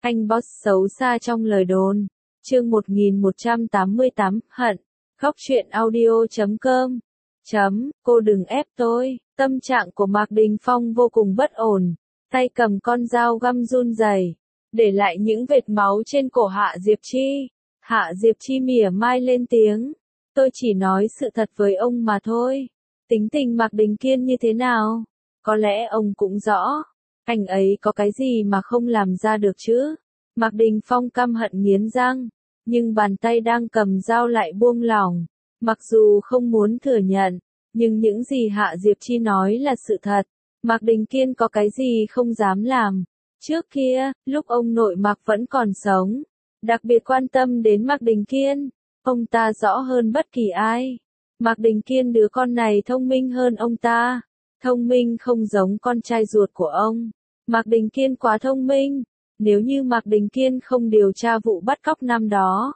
Anh boss xấu xa trong lời đồn. Chương 1188, hận. Góc truyện audio.com. Cô đừng ép tôi. Tâm trạng của Mạc Đình Phong vô cùng bất ổn. Tay cầm con dao găm run rẩy, để lại những vệt máu trên cổ Hạ Diệp Chi. Hạ Diệp Chi mỉa mai lên tiếng. Tôi chỉ nói sự thật với ông mà thôi. Tính tình Mạc Đình Kiên như thế nào? Có lẽ ông cũng rõ. Anh ấy có cái gì mà không làm ra được chứ? Mạc Đình Phong căm hận nghiến răng, nhưng bàn tay đang cầm dao lại buông lỏng. Mặc dù không muốn thừa nhận, nhưng những gì Hạ Diệp Chi nói là sự thật. Mạc Đình Kiên có cái gì không dám làm. Trước kia, lúc ông nội Mạc vẫn còn sống, đặc biệt quan tâm đến Mạc Đình Kiên. Ông ta rõ hơn bất kỳ ai. Mạc Đình Kiên đứa con này thông minh hơn ông ta. Thông minh không giống con trai ruột của ông. Mạc Đình Kiên quá thông minh. Nếu như Mạc Đình Kiên không điều tra vụ bắt cóc năm đó,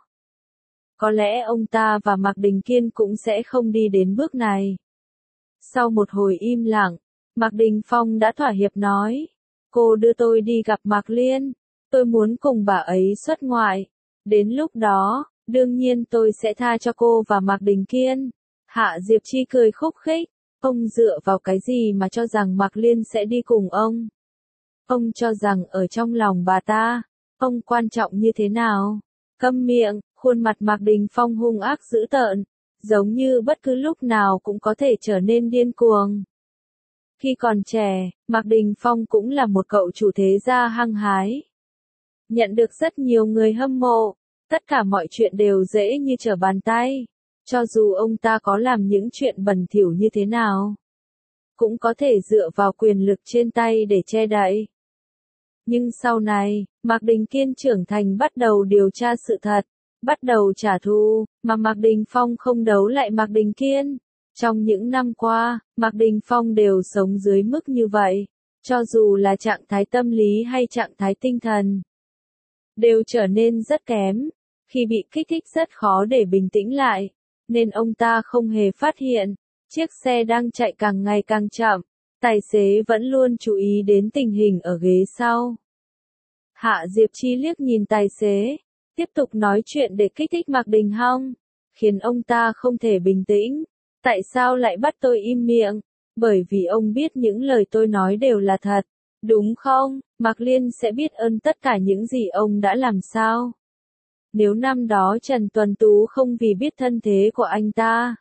có lẽ ông ta và Mạc Đình Kiên cũng sẽ không đi đến bước này. Sau một hồi im lặng, Mạc Đình Phong đã thỏa hiệp nói. Cô đưa tôi đi gặp Mạc Liên. Tôi muốn cùng bà ấy xuất ngoại. Đến lúc đó, đương nhiên tôi sẽ tha cho cô và Mạc Đình Kiên. Hạ Diệp Chi cười khúc khích. Ông dựa vào cái gì mà cho rằng Mạc Liên sẽ đi cùng ông? Ông cho rằng ở trong lòng bà ta, ông quan trọng như thế nào? Câm miệng, khuôn mặt Mạc Đình Phong hung ác dữ tợn, giống như bất cứ lúc nào cũng có thể trở nên điên cuồng. Khi còn trẻ, Mạc Đình Phong cũng là một cậu chủ thế gia hăng hái. Nhận được rất nhiều người hâm mộ, tất cả mọi chuyện đều dễ như trở bàn tay. Cho dù ông ta có làm những chuyện bẩn thỉu như thế nào, cũng có thể dựa vào quyền lực trên tay để che đậy. Nhưng sau này, Mạc Đình Kiên trưởng thành bắt đầu điều tra sự thật, bắt đầu trả thù, mà Mạc Đình Phong không đấu lại Mạc Đình Kiên. Trong những năm qua, Mạc Đình Phong đều sống dưới mức như vậy, cho dù là trạng thái tâm lý hay trạng thái tinh thần, đều trở nên rất kém. Khi bị kích thích rất khó để bình tĩnh lại, nên ông ta không hề phát hiện. Chiếc xe đang chạy càng ngày càng chậm, tài xế vẫn luôn chú ý đến tình hình ở ghế sau. Hạ Diệp Chi liếc nhìn tài xế, tiếp tục nói chuyện để kích thích Mạc Đình Phong, khiến ông ta không thể bình tĩnh. Tại sao lại bắt tôi im miệng? Bởi vì ông biết những lời tôi nói đều là thật, đúng không? Mạc Liên sẽ biết ơn tất cả những gì ông đã làm sao? Nếu năm đó Trần Tuấn Tú không vì biết thân thế của anh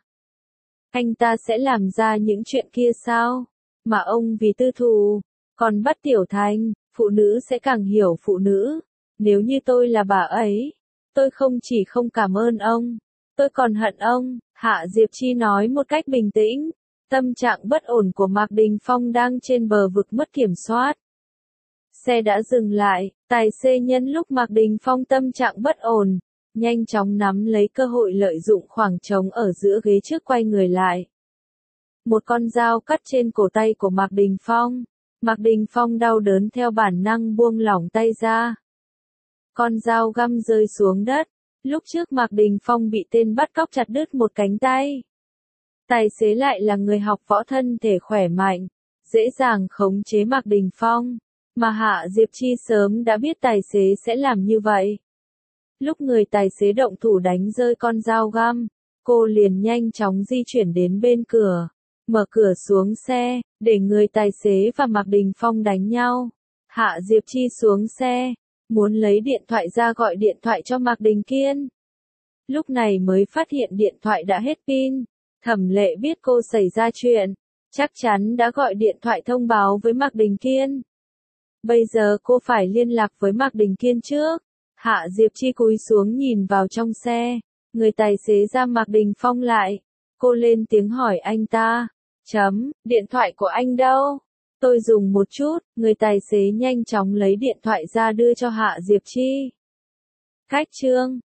ta sẽ làm ra những chuyện kia sao? Mà ông vì tư thù, còn bắt Tiểu Thành, phụ nữ sẽ càng hiểu phụ nữ. Nếu như tôi là bà ấy, tôi không chỉ không cảm ơn ông, tôi còn hận ông. Hạ Diệp Chi nói một cách bình tĩnh. Tâm trạng bất ổn của Mạc Đình Phong đang trên bờ vực mất kiểm soát. Xe đã dừng lại, tài xế nhân lúc Mạc Đình Phong tâm trạng bất ổn, nhanh chóng nắm lấy cơ hội lợi dụng khoảng trống ở giữa ghế trước quay người lại. Một con dao cắt trên cổ tay của Mạc Đình Phong. Mạc Đình Phong đau đớn theo bản năng buông lỏng tay ra. Con dao găm rơi xuống đất. Lúc trước Mạc Đình Phong bị tên bắt cóc chặt đứt một cánh tay. Tài xế lại là người học võ thân thể khỏe mạnh, dễ dàng khống chế Mạc Đình Phong. Mà Hạ Diệp Chi sớm đã biết tài xế sẽ làm như vậy. Lúc người tài xế động thủ đánh rơi con dao găm, cô liền nhanh chóng di chuyển đến bên cửa, mở cửa xuống xe, để người tài xế và Mạc Đình Phong đánh nhau. Hạ Diệp Chi xuống xe, muốn lấy điện thoại ra gọi điện thoại cho Mạc Đình Kiên. Lúc này mới phát hiện điện thoại đã hết pin. Thẩm Lệ biết cô xảy ra chuyện, chắc chắn đã gọi điện thoại thông báo với Mạc Đình Kiên. Bây giờ cô phải liên lạc với Mạc Đình Kiên trước. Hạ Diệp Chi cúi xuống nhìn vào trong xe. Người tài xế giam Mạc Đình Phong lại. Cô lên tiếng hỏi anh ta. Điện thoại của anh đâu? Tôi dùng một chút. Người tài xế nhanh chóng lấy điện thoại ra đưa cho Hạ Diệp Chi. Khách trương.